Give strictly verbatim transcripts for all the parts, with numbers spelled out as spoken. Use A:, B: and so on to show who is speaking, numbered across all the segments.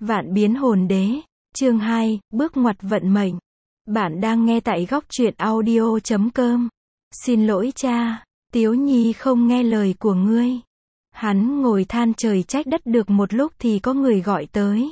A: Vạn biến hồn đế, chương hai, bước ngoặt vận mệnh. Bạn đang nghe tại góc truyện audio chấm com. Xin lỗi cha, Tiếu Nhi không nghe lời của ngươi. Hắn ngồi than trời trách đất được một lúc thì có người gọi tới.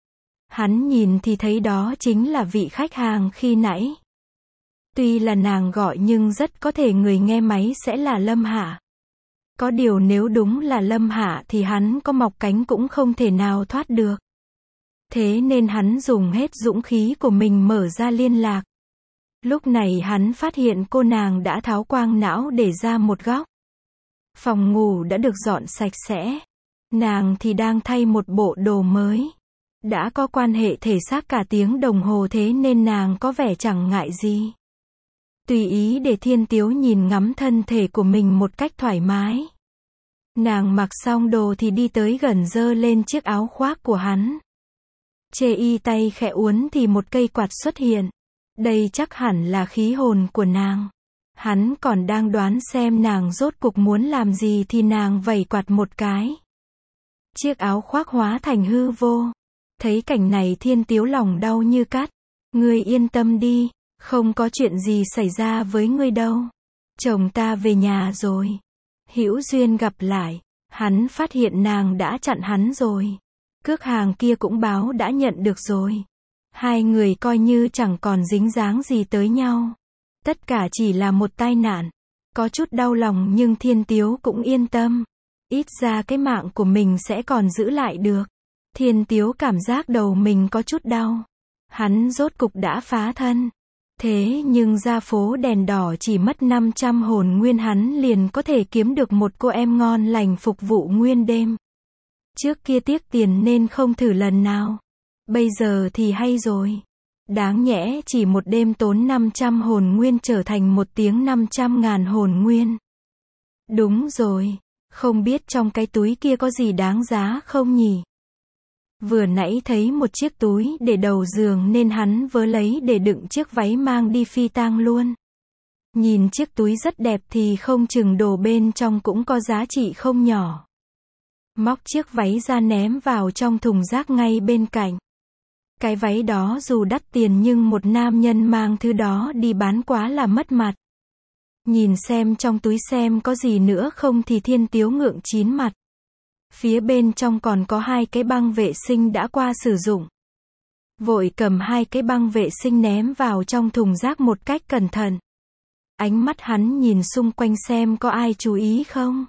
A: Hắn nhìn thì thấy đó chính là vị khách hàng khi nãy. Tuy là nàng gọi nhưng rất có thể người nghe máy sẽ là Lâm Hạ. Có điều nếu đúng là Lâm Hạ thì hắn có mọc cánh cũng không thể nào thoát được. Thế nên hắn dùng hết dũng khí của mình mở ra liên lạc. Lúc này hắn phát hiện cô nàng đã tháo quang não để ra một góc. Phòng ngủ đã được dọn sạch sẽ. Nàng thì đang thay một bộ đồ mới. Đã có quan hệ thể xác cả tiếng đồng hồ thế nên nàng có vẻ chẳng ngại gì. Tùy ý để Thiên Tiếu nhìn ngắm thân thể của mình một cách thoải mái. Nàng mặc xong đồ thì đi tới gần giơ lên chiếc áo khoác của hắn. Chê y tay khẽ uốn thì một cây quạt xuất hiện. Đây chắc hẳn là khí hồn của nàng. Hắn còn đang đoán xem nàng rốt cuộc muốn làm gì thì nàng vẩy quạt một cái. Chiếc áo khoác hóa thành hư vô. Thấy cảnh này Thiên Tiếu lòng đau như cắt. Ngươi yên tâm đi, không có chuyện gì xảy ra với ngươi đâu. Chồng ta về nhà rồi. Hữu duyên gặp lại, hắn phát hiện nàng đã chặn hắn rồi. Cước hàng kia cũng báo đã nhận được rồi. Hai người coi như chẳng còn dính dáng gì tới nhau. Tất cả chỉ là một tai nạn. Có chút đau lòng nhưng Thiên Tiếu cũng yên tâm. Ít ra cái mạng của mình sẽ còn giữ lại được. Thiên Tiếu cảm giác đầu mình có chút đau. Hắn rốt cục đã phá thân. Thế nhưng ra phố đèn đỏ chỉ mất năm trăm hồn nguyên hắn liền có thể kiếm được một cô em ngon lành phục vụ nguyên đêm. Trước kia tiếc tiền nên không thử lần nào. Bây giờ thì hay rồi. Đáng nhẽ chỉ một đêm tốn năm trăm hồn nguyên trở thành một tiếng năm trăm ngàn hồn nguyên. Đúng rồi, không biết trong cái túi kia có gì đáng giá không nhỉ? Vừa nãy thấy một chiếc túi để đầu giường nên hắn vớ lấy để đựng chiếc váy mang đi phi tang luôn. Nhìn chiếc túi rất đẹp thì không chừng đồ bên trong cũng có giá trị không nhỏ. Móc chiếc váy ra ném vào trong thùng rác ngay bên cạnh. Cái váy đó dù đắt tiền nhưng một nam nhân mang thứ đó đi bán quá là mất mặt. Nhìn xem trong túi xem có gì nữa không thì Thiên Tiếu ngượng chín mặt. Phía bên trong còn có hai cái băng vệ sinh đã qua sử dụng. Vội cầm hai cái băng vệ sinh ném vào trong thùng rác một cách cẩn thận. Ánh mắt hắn nhìn xung quanh xem có ai chú ý không.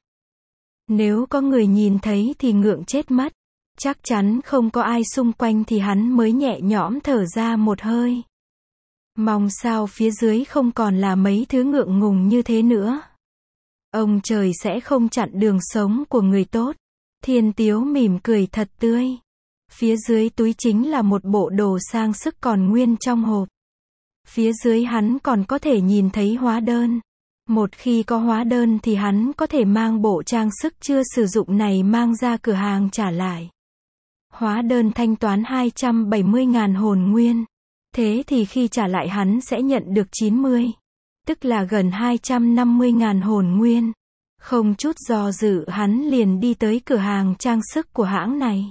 A: Nếu có người nhìn thấy thì ngượng chết mất. Chắc chắn không có ai xung quanh thì hắn mới nhẹ nhõm thở ra một hơi. Mong sao phía dưới không còn là mấy thứ ngượng ngùng như thế nữa. Ông trời sẽ không chặn đường sống của người tốt. Thiên Tiếu mỉm cười thật tươi. Phía dưới túi chính là một bộ đồ sang sức còn nguyên trong hộp. Phía dưới hắn còn có thể nhìn thấy hóa đơn. Một khi có hóa đơn thì hắn có thể mang bộ trang sức chưa sử dụng này mang ra cửa hàng trả lại. Hóa đơn thanh toán hai trăm bảy mươi ngàn hồn nguyên. Thế thì khi trả lại hắn sẽ nhận được chín mươi. Tức là gần hai trăm năm mươi ngàn hồn nguyên. Không chút do dự hắn liền đi tới cửa hàng trang sức của hãng này.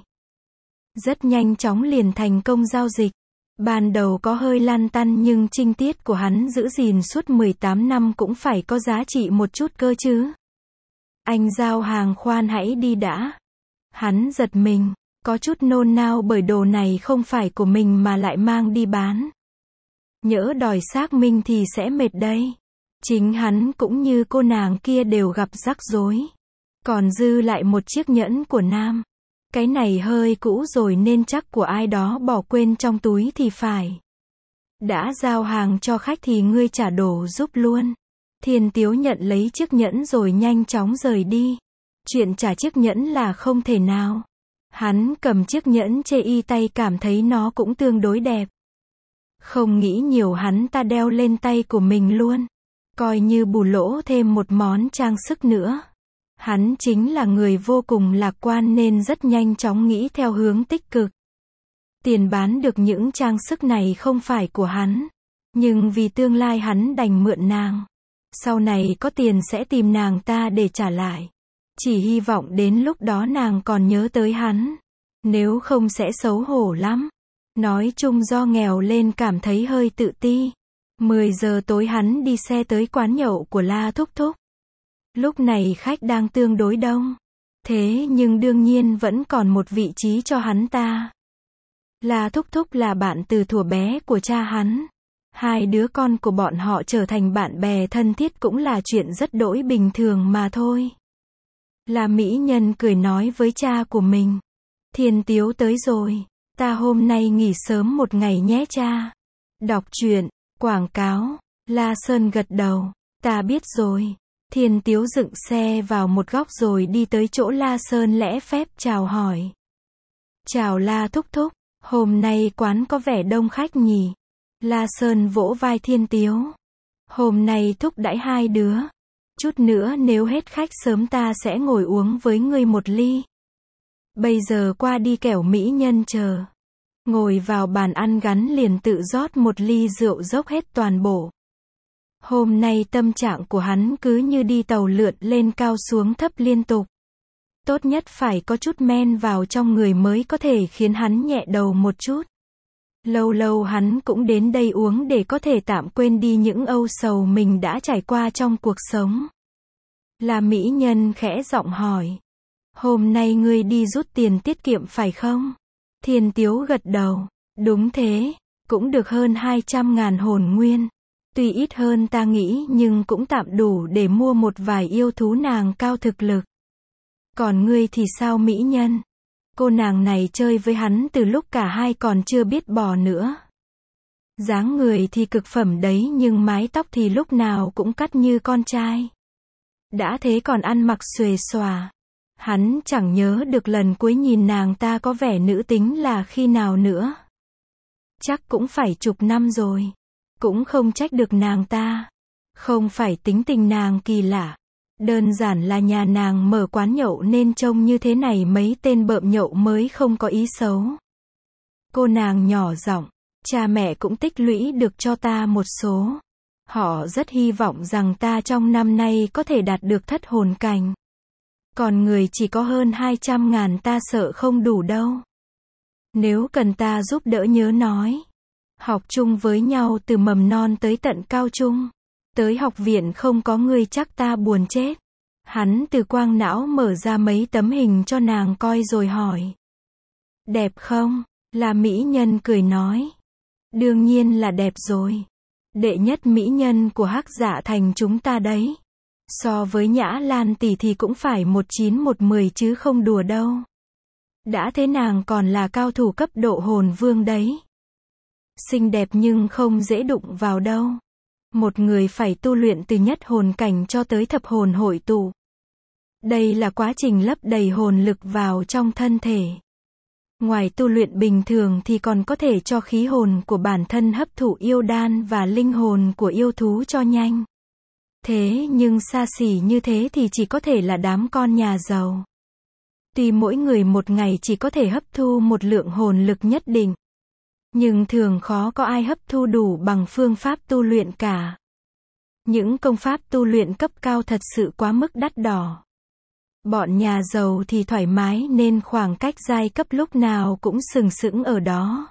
A: Rất nhanh chóng liền thành công giao dịch. Ban đầu có hơi lăn tăn nhưng trinh tiết của hắn giữ gìn suốt mười tám năm cũng phải có giá trị một chút cơ chứ. Anh giao hàng khoan hãy đi đã. Hắn giật mình, có chút nôn nao bởi đồ này không phải của mình mà lại mang đi bán. Nhỡ đòi xác minh thì sẽ mệt đấy. Chính hắn cũng như cô nàng kia đều gặp rắc rối. Còn dư lại một chiếc nhẫn của nam. Cái này hơi cũ rồi nên chắc của ai đó bỏ quên trong túi thì phải. Đã giao hàng cho khách thì ngươi trả đồ giúp luôn. Thiên Tiếu nhận lấy chiếc nhẫn rồi nhanh chóng rời đi. Chuyện trả chiếc nhẫn là không thể nào. Hắn cầm chiếc nhẫn chê y tay cảm thấy nó cũng tương đối đẹp. Không nghĩ nhiều hắn ta đeo lên tay của mình luôn. Coi như bù lỗ thêm một món trang sức nữa. Hắn chính là người vô cùng lạc quan nên rất nhanh chóng nghĩ theo hướng tích cực. Tiền bán được những trang sức này không phải của hắn. Nhưng vì tương lai hắn đành mượn nàng. Sau này có tiền sẽ tìm nàng ta để trả lại. Chỉ hy vọng đến lúc đó nàng còn nhớ tới hắn. Nếu không sẽ xấu hổ lắm. Nói chung do nghèo lên cảm thấy hơi tự ti. mười giờ tối hắn đi xe tới quán nhậu của La Thúc Thúc. Lúc này khách đang tương đối đông. Thế nhưng đương nhiên vẫn còn một vị trí cho hắn ta. La Thúc Thúc là bạn từ thuở bé của cha hắn. Hai đứa con của bọn họ trở thành bạn bè thân thiết cũng là chuyện rất đỗi bình thường mà thôi. La mỹ nhân cười nói với cha của mình. Thiên Tiếu tới rồi. Ta hôm nay nghỉ sớm một ngày nhé cha. Đọc truyện, quảng cáo. La Sơn gật đầu. Ta biết rồi. Thiên Tiếu dựng xe vào một góc rồi đi tới chỗ La Sơn lễ phép chào hỏi. Chào La Thúc Thúc. Hôm nay quán có vẻ đông khách nhỉ. La Sơn vỗ vai Thiên Tiếu. Hôm nay thúc đãi hai đứa. Chút nữa nếu hết khách sớm ta sẽ ngồi uống với ngươi một ly. Bây giờ qua đi kẻo mỹ nhân chờ. Ngồi vào bàn ăn gắn liền tự rót một ly rượu dốc hết toàn bộ. Hôm nay tâm trạng của hắn cứ như đi tàu lượn lên cao xuống thấp liên tục. Tốt nhất phải có chút men vào trong người mới có thể khiến hắn nhẹ đầu một chút. Lâu lâu hắn cũng đến đây uống để có thể tạm quên đi những âu sầu mình đã trải qua trong cuộc sống. Là mỹ nhân khẽ giọng hỏi. Hôm nay ngươi đi rút tiền tiết kiệm phải không? Thiên Tiếu gật đầu. Đúng thế, cũng được hơn hai trăm ngàn hồn nguyên. Tuy ít hơn ta nghĩ nhưng cũng tạm đủ để mua một vài yêu thú nàng cao thực lực. Còn ngươi thì sao mỹ nhân? Cô nàng này chơi với hắn từ lúc cả hai còn chưa biết bò nữa. Dáng người thì cực phẩm đấy nhưng mái tóc thì lúc nào cũng cắt như con trai. Đã thế còn ăn mặc xuề xòa. Hắn chẳng nhớ được lần cuối nhìn nàng ta có vẻ nữ tính là khi nào nữa. Chắc cũng phải chục năm rồi. Cũng không trách được nàng ta. Không phải tính tình nàng kỳ lạ. Đơn giản là nhà nàng mở quán nhậu nên trông như thế này mấy tên bợm nhậu mới không có ý xấu. Cô nàng nhỏ giọng, cha mẹ cũng tích lũy được cho ta một số. Họ rất hy vọng rằng ta trong năm nay có thể đạt được thất hồn cảnh. Còn người chỉ có hơn hai trăm ngàn ta sợ không đủ đâu. Nếu cần ta giúp đỡ nhớ nói. Học chung với nhau từ mầm non tới tận cao trung. Tới học viện không có người chắc ta buồn chết. Hắn từ quang não mở ra mấy tấm hình cho nàng coi rồi hỏi. Đẹp không? Là mỹ nhân cười nói. Đương nhiên là đẹp rồi. Đệ nhất mỹ nhân của Hắc Dạ Thành chúng ta đấy. So với Nhã Lan tỷ thì cũng phải một chín một mười chứ không đùa đâu. Đã thế nàng còn là cao thủ cấp độ hồn vương đấy. Xinh đẹp nhưng không dễ đụng vào đâu. Một người phải tu luyện từ nhất hồn cảnh cho tới thập hồn hội tụ. Đây là quá trình lấp đầy hồn lực vào trong thân thể. Ngoài tu luyện bình thường thì còn có thể cho khí hồn của bản thân hấp thụ yêu đan và linh hồn của yêu thú cho nhanh. Thế nhưng xa xỉ như thế thì chỉ có thể là đám con nhà giàu. Tuy mỗi người một ngày chỉ có thể hấp thu một lượng hồn lực nhất định. Nhưng thường khó có ai hấp thu đủ bằng phương pháp tu luyện cả. Những công pháp tu luyện cấp cao thật sự quá mức đắt đỏ. Bọn nhà giàu thì thoải mái nên khoảng cách giai cấp lúc nào cũng sừng sững ở đó.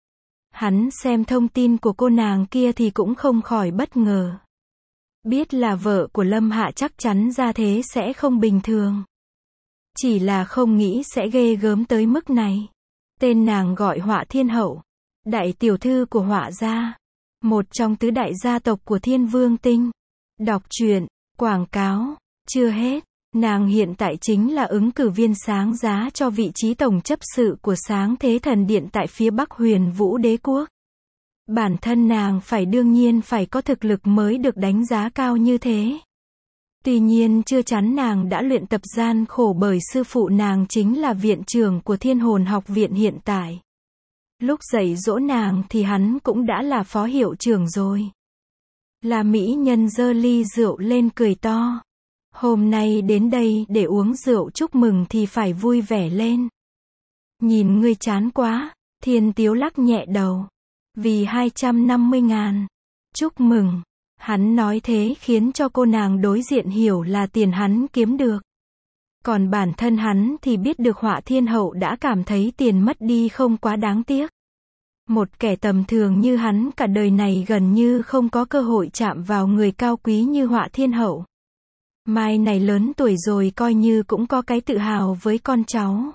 A: Hắn xem thông tin của cô nàng kia thì cũng không khỏi bất ngờ. Biết là vợ của Lâm Hạ chắc chắn ra thế sẽ không bình thường. Chỉ là không nghĩ sẽ ghê gớm tới mức này. Tên nàng gọi Họa Thiên Hậu. Đại tiểu thư của Họa gia. Một trong tứ đại gia tộc của Thiên Vương Tinh. Đọc truyện, quảng cáo, chưa hết. Nàng hiện tại chính là ứng cử viên sáng giá cho vị trí tổng chấp sự của Sáng Thế Thần Điện tại phía Bắc Huyền Vũ Đế Quốc. Bản thân nàng phải đương nhiên phải có thực lực mới được đánh giá cao như thế. Tuy nhiên chưa chắn nàng đã luyện tập gian khổ bởi sư phụ nàng chính là viện trưởng của Thiên Hồn Học Viện hiện tại. Lúc dạy dỗ nàng thì hắn cũng đã là phó hiệu trưởng rồi. Là mỹ nhân giơ ly rượu lên cười to. Hôm nay đến đây để uống rượu chúc mừng thì phải vui vẻ lên. Nhìn ngươi chán quá, Thiên Tiếu lắc nhẹ đầu. Vì hai trăm năm mươi ngàn. Chúc mừng. Hắn nói thế khiến cho cô nàng đối diện hiểu là tiền hắn kiếm được. Còn bản thân hắn thì biết được Họa Thiên Hậu đã cảm thấy tiền mất đi không quá đáng tiếc. Một kẻ tầm thường như hắn cả đời này gần như không có cơ hội chạm vào người cao quý như Họa Thiên Hậu. Mai này lớn tuổi rồi coi như cũng có cái tự hào với con cháu.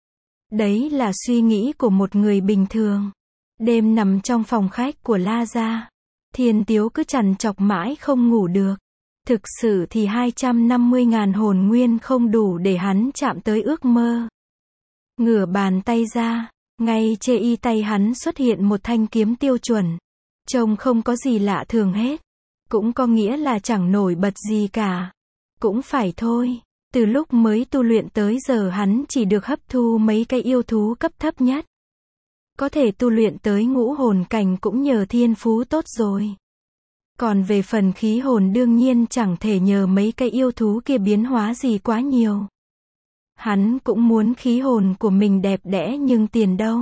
A: Đấy là suy nghĩ của một người bình thường. Đêm nằm trong phòng khách của La gia, Thiên Tiếu cứ trằn trọc mãi không ngủ được. Thực sự thì hai trăm năm mươi ngàn hồn nguyên không đủ để hắn chạm tới ước mơ. Ngửa bàn tay ra, ngay trên y tay hắn xuất hiện một thanh kiếm tiêu chuẩn. Trông không có gì lạ thường hết. Cũng có nghĩa là chẳng nổi bật gì cả. Cũng phải thôi. Từ lúc mới tu luyện tới giờ hắn chỉ được hấp thu mấy cái yêu thú cấp thấp nhất. Có thể tu luyện tới ngũ hồn cảnh cũng nhờ thiên phú tốt rồi. Còn về phần khí hồn đương nhiên chẳng thể nhờ mấy cái yêu thú kia biến hóa gì quá nhiều. Hắn cũng muốn khí hồn của mình đẹp đẽ nhưng tiền đâu.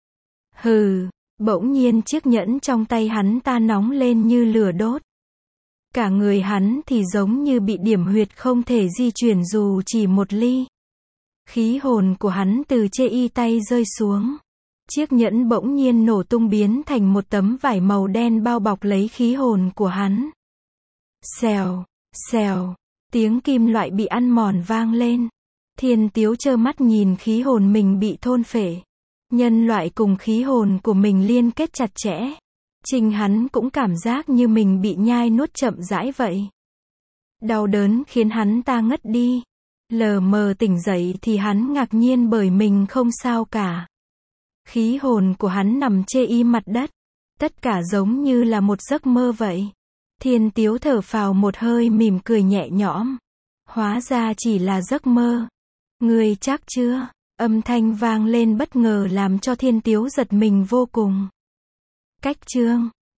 A: Hừ, bỗng nhiên chiếc nhẫn trong tay hắn ta nóng lên như lửa đốt. Cả người hắn thì giống như bị điểm huyệt không thể di chuyển dù chỉ một ly. Khí hồn của hắn từ trên y tay rơi xuống. Chiếc nhẫn bỗng nhiên nổ tung biến thành một tấm vải màu đen bao bọc lấy khí hồn của hắn. Xèo, xèo, tiếng kim loại bị ăn mòn vang lên. Thiên Tiếu trơ mắt nhìn khí hồn mình bị thôn phệ. Nhân loại cùng khí hồn của mình liên kết chặt chẽ. Chính hắn cũng cảm giác như mình bị nhai nuốt chậm rãi vậy. Đau đớn khiến hắn ta ngất đi. Lờ mờ tỉnh dậy thì hắn ngạc nhiên bởi mình không sao cả. Khí hồn của hắn nằm chê y mặt đất. Tất cả giống như là một giấc mơ vậy. Thiên Tiếu thở phào một hơi mỉm cười nhẹ nhõm. Hóa ra chỉ là giấc mơ. Ngươi chắc chưa? Âm thanh vang lên bất ngờ làm cho Thiên Tiếu giật mình vô cùng. Cách chương